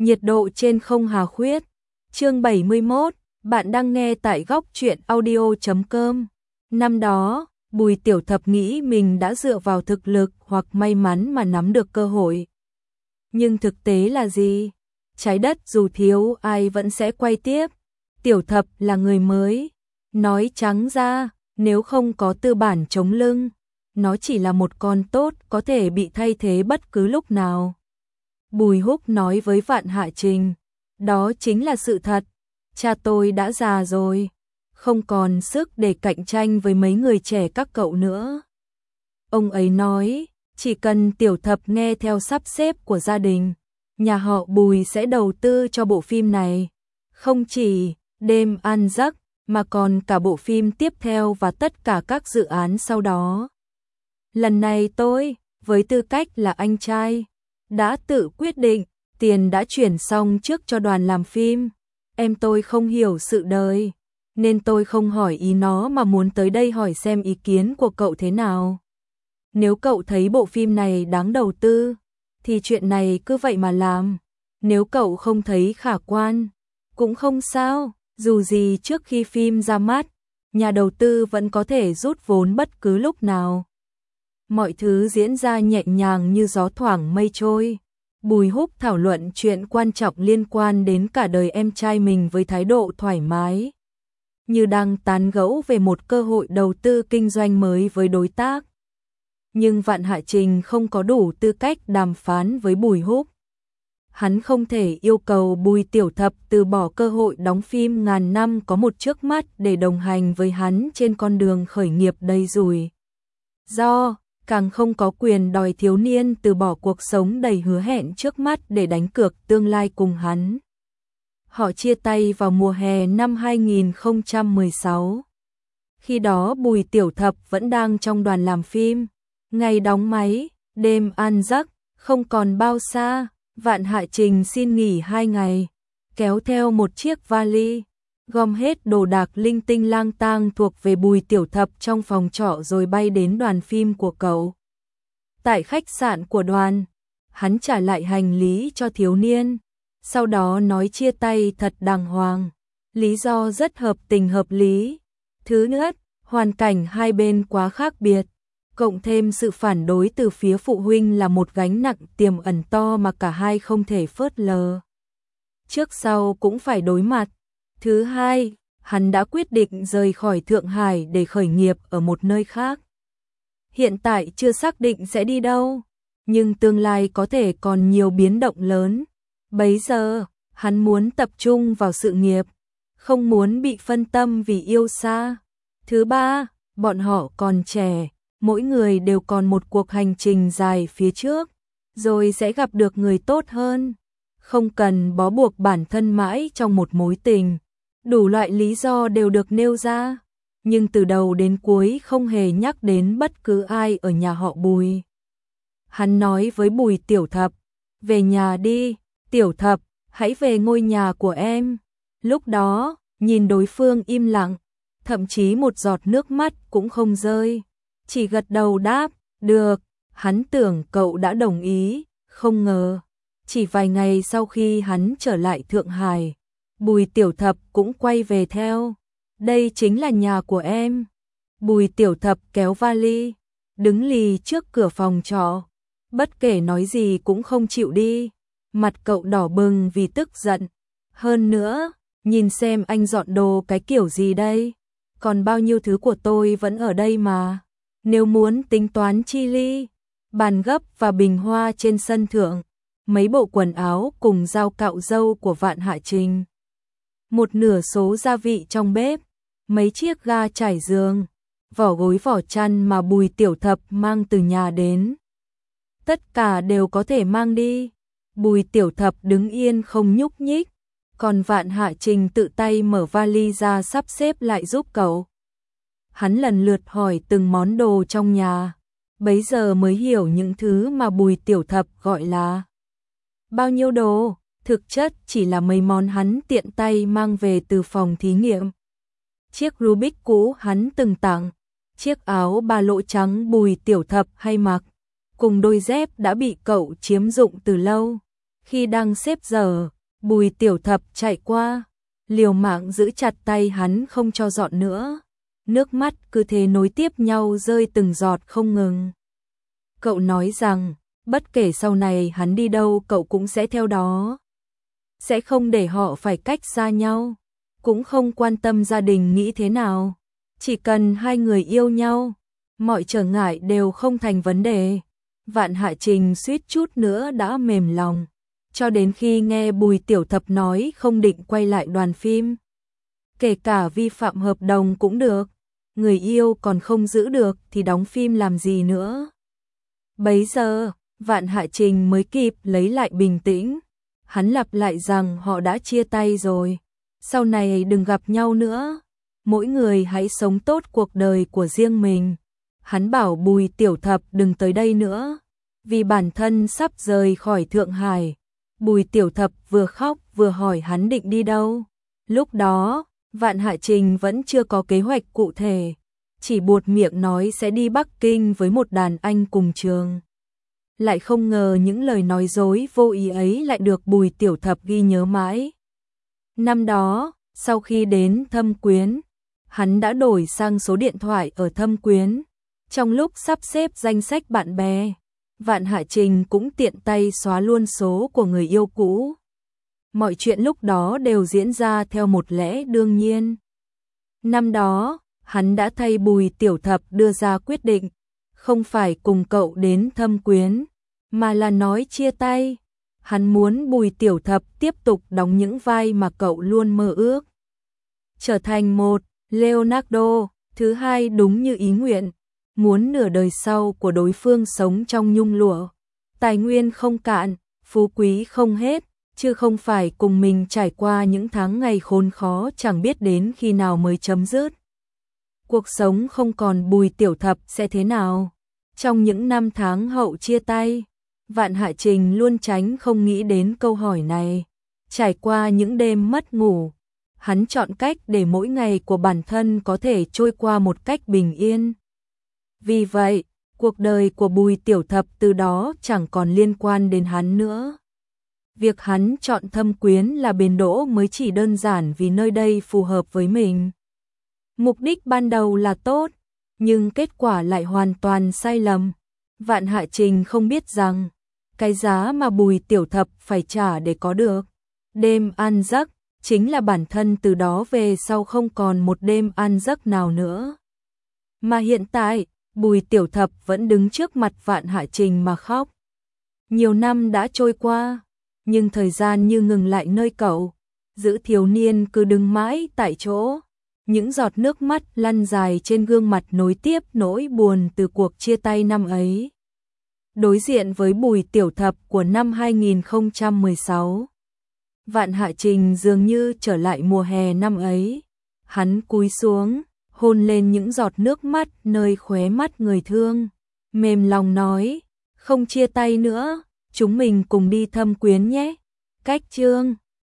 Nhiệt độ trên không hà khuyết. Chương 71, bạn đang nghe tại góc truyện audio.com. Năm đó, Bùi Tiểu Thập nghĩ mình đã dựa vào thực lực hoặc may mắn mà nắm được cơ hội. Nhưng thực tế là gì? Trái đất dù thiếu ai vẫn sẽ quay tiếp. Tiểu Thập là người mới. Nói trắng ra, nếu không có tư bản chống lưng, nó chỉ là một con tốt có thể bị thay thế bất cứ lúc nào. Bùi Húc nói với Vạn Hạ Trình, đó chính là sự thật. Cha tôi đã già rồi, không còn sức để cạnh tranh với mấy người trẻ các cậu nữa. Ông ấy nói, chỉ cần Tiểu Thập nghe theo sắp xếp của gia đình, nhà họ Bùi sẽ đầu tư cho bộ phim này. Không chỉ Đêm Ăn Giấc, mà còn cả bộ phim tiếp theo và tất cả các dự án sau đó. Lần này tôi, với tư cách là anh trai, đã tự quyết định, tiền đã chuyển xong trước cho đoàn làm phim. Em tôi không hiểu sự đời, nên tôi không hỏi ý nó mà muốn tới đây hỏi xem ý kiến của cậu thế nào. Nếu cậu thấy bộ phim này đáng đầu tư, thì chuyện này cứ vậy mà làm. Nếu cậu không thấy khả quan, cũng không sao, dù gì trước khi phim ra mắt, nhà đầu tư vẫn có thể rút vốn bất cứ lúc nào. Mọi thứ diễn ra nhẹ nhàng như gió thoảng mây trôi. Bùi Húc thảo luận chuyện quan trọng liên quan đến cả đời em trai mình với thái độ thoải mái, như đang tán gẫu về một cơ hội đầu tư kinh doanh mới với đối tác. Nhưng Vạn Hạ Trình không có đủ tư cách đàm phán với Bùi Húc. Hắn không thể yêu cầu Bùi Tiểu Thập từ bỏ cơ hội đóng phim ngàn năm có một trước mắt để đồng hành với hắn trên con đường khởi nghiệp đầy rủi ro, càng không có quyền đòi thiếu niên từ bỏ cuộc sống đầy hứa hẹn trước mắt để đánh cược tương lai cùng hắn. Họ chia tay vào mùa hè năm 2016. Khi đó Bùi Tiểu Thập vẫn đang trong đoàn làm phim. Ngày đóng máy, Đêm Ăn Giấc, không còn bao xa. Vạn Hạ Trình xin nghỉ 2 ngày, kéo theo một chiếc vali, gom hết đồ đạc linh tinh lang tang thuộc về Bùi Tiểu Thập trong phòng trọ rồi bay đến đoàn phim của cậu. Tại khách sạn của đoàn, hắn trả lại hành lý cho thiếu niên, sau đó nói chia tay thật đàng hoàng. Lý do rất hợp tình hợp lý. Thứ nhất, hoàn cảnh hai bên quá khác biệt, cộng thêm sự phản đối từ phía phụ huynh là một gánh nặng tiềm ẩn to mà cả hai không thể phớt lờ. Trước sau cũng phải đối mặt. Thứ hai, hắn đã quyết định rời khỏi Thượng Hải để khởi nghiệp ở một nơi khác. Hiện tại chưa xác định sẽ đi đâu, nhưng tương lai có thể còn nhiều biến động lớn. Bấy giờ, hắn muốn tập trung vào sự nghiệp, không muốn bị phân tâm vì yêu xa. Thứ ba, bọn họ còn trẻ, mỗi người đều còn một cuộc hành trình dài phía trước, rồi sẽ gặp được người tốt hơn. Không cần bó buộc bản thân mãi trong một mối tình. Đủ loại lý do đều được nêu ra, nhưng từ đầu đến cuối không hề nhắc đến bất cứ ai ở nhà họ Bùi. Hắn nói với Bùi Tiểu Thập, về nhà đi, Tiểu Thập, hãy về ngôi nhà của em. Lúc đó, nhìn đối phương im lặng, thậm chí một giọt nước mắt cũng không rơi, chỉ gật đầu đáp, được. Hắn tưởng cậu đã đồng ý, không ngờ, chỉ vài ngày sau khi hắn trở lại Thượng Hải, Bùi Tiểu Thập cũng quay về theo. Đây chính là nhà của em. Bùi Tiểu Thập kéo vali, đứng lì trước cửa phòng trọ, bất kể nói gì cũng không chịu đi. Mặt cậu đỏ bừng vì tức giận. Hơn nữa, nhìn xem anh dọn đồ cái kiểu gì đây? Còn bao nhiêu thứ của tôi vẫn ở đây mà. Nếu muốn tính toán chi ly, bàn gấp và bình hoa trên sân thượng, mấy bộ quần áo cùng dao cạo râu của Vạn Hạ Trình, một nửa số gia vị trong bếp, mấy chiếc ga trải giường, vỏ gối vỏ chăn mà Bùi Tiểu Thập mang từ nhà đến. Tất cả đều có thể mang đi. Bùi Tiểu Thập đứng yên không nhúc nhích, còn Vạn Hạ Trình tự tay mở vali ra sắp xếp lại giúp cậu. Hắn lần lượt hỏi từng món đồ trong nhà, bấy giờ mới hiểu những thứ mà Bùi Tiểu Thập gọi là bao nhiêu đồ, thực chất chỉ là mấy món hắn tiện tay mang về từ phòng thí nghiệm. Chiếc Rubik cũ hắn từng tặng, chiếc áo ba lỗ trắng Bùi Tiểu Thập hay mặc, cùng đôi dép đã bị cậu chiếm dụng từ lâu. Khi đang xếp giờ, Bùi Tiểu Thập chạy qua, liều mạng giữ chặt tay hắn không cho dọn nữa. Nước mắt cứ thế nối tiếp nhau rơi từng giọt không ngừng. Cậu nói rằng, bất kể sau này hắn đi đâu cậu cũng sẽ theo đó. Sẽ không để họ phải cách xa nhau, cũng không quan tâm gia đình nghĩ thế nào. Chỉ cần hai người yêu nhau, mọi trở ngại đều không thành vấn đề. Vạn Hạ Trình suýt chút nữa đã mềm lòng, cho đến khi nghe Bùi Tiểu Thập nói không định quay lại đoàn phim. Kể cả vi phạm hợp đồng cũng được, người yêu còn không giữ được thì đóng phim làm gì nữa. Bấy giờ, Vạn Hạ Trình mới kịp lấy lại bình tĩnh. Hắn lặp lại rằng họ đã chia tay rồi, sau này đừng gặp nhau nữa. Mỗi người hãy sống tốt cuộc đời của riêng mình. Hắn bảo Bùi Tiểu Thập đừng tới đây nữa, vì bản thân sắp rời khỏi Thượng Hải. Bùi Tiểu Thập vừa khóc vừa hỏi hắn định đi đâu. Lúc đó, Vạn Hạ Trình vẫn chưa có kế hoạch cụ thể, chỉ buột miệng nói sẽ đi Bắc Kinh với một đàn anh cùng trường. Lại không ngờ những lời nói dối vô ý ấy lại được Bùi Tiểu Thập ghi nhớ mãi. Năm đó, sau khi đến Thâm Quyến, hắn đã đổi sang số điện thoại ở Thâm Quyến. Trong lúc sắp xếp danh sách bạn bè, Vạn Hạ Trình cũng tiện tay xóa luôn số của người yêu cũ. Mọi chuyện lúc đó đều diễn ra theo một lẽ đương nhiên. Năm đó, hắn đã thay Bùi Tiểu Thập đưa ra quyết định, không phải cùng cậu đến Thâm Quyến, mà là nói chia tay. Hắn muốn Bùi Tiểu Thập tiếp tục đóng những vai mà cậu luôn mơ ước. Trở thành một Leonardo, thứ hai đúng như ý nguyện, muốn nửa đời sau của đối phương sống trong nhung lụa, tài nguyên không cạn, phú quý không hết, chứ không phải cùng mình trải qua những tháng ngày khốn khó chẳng biết đến khi nào mới chấm dứt. Cuộc sống không còn Bùi Tiểu Thập sẽ thế nào? Trong những năm tháng hậu chia tay, Vạn Hạ Trình luôn tránh không nghĩ đến câu hỏi này. Trải qua những đêm mất ngủ, hắn chọn cách để mỗi ngày của bản thân có thể trôi qua một cách bình yên. Vì vậy, cuộc đời của Bùi Tiểu Thập từ đó chẳng còn liên quan đến hắn nữa. Việc hắn chọn Thâm Quyến là bến đỗ mới chỉ đơn giản vì nơi đây phù hợp với mình. Mục đích ban đầu là tốt, nhưng kết quả lại hoàn toàn sai lầm. Vạn Hạ Trình không biết rằng, cái giá mà Bùi Tiểu Thập phải trả để có được đêm an giấc, chính là bản thân từ đó về sau không còn một đêm an giấc nào nữa. Mà hiện tại, Bùi Tiểu Thập vẫn đứng trước mặt Vạn Hạ Trình mà khóc. Nhiều năm đã trôi qua, nhưng thời gian như ngừng lại nơi cậu, giữ thiếu niên cứ đứng mãi tại chỗ. Những giọt nước mắt lăn dài trên gương mặt nối tiếp nỗi buồn từ cuộc chia tay năm ấy. Đối diện với Bùi Tiểu Thập của năm 2016, Vạn Hạ Trình dường như trở lại mùa hè năm ấy. Hắn cúi xuống, hôn lên những giọt nước mắt nơi khóe mắt người thương, mềm lòng nói, không chia tay nữa, chúng mình cùng đi Thâm Quyến nhé. Cách chương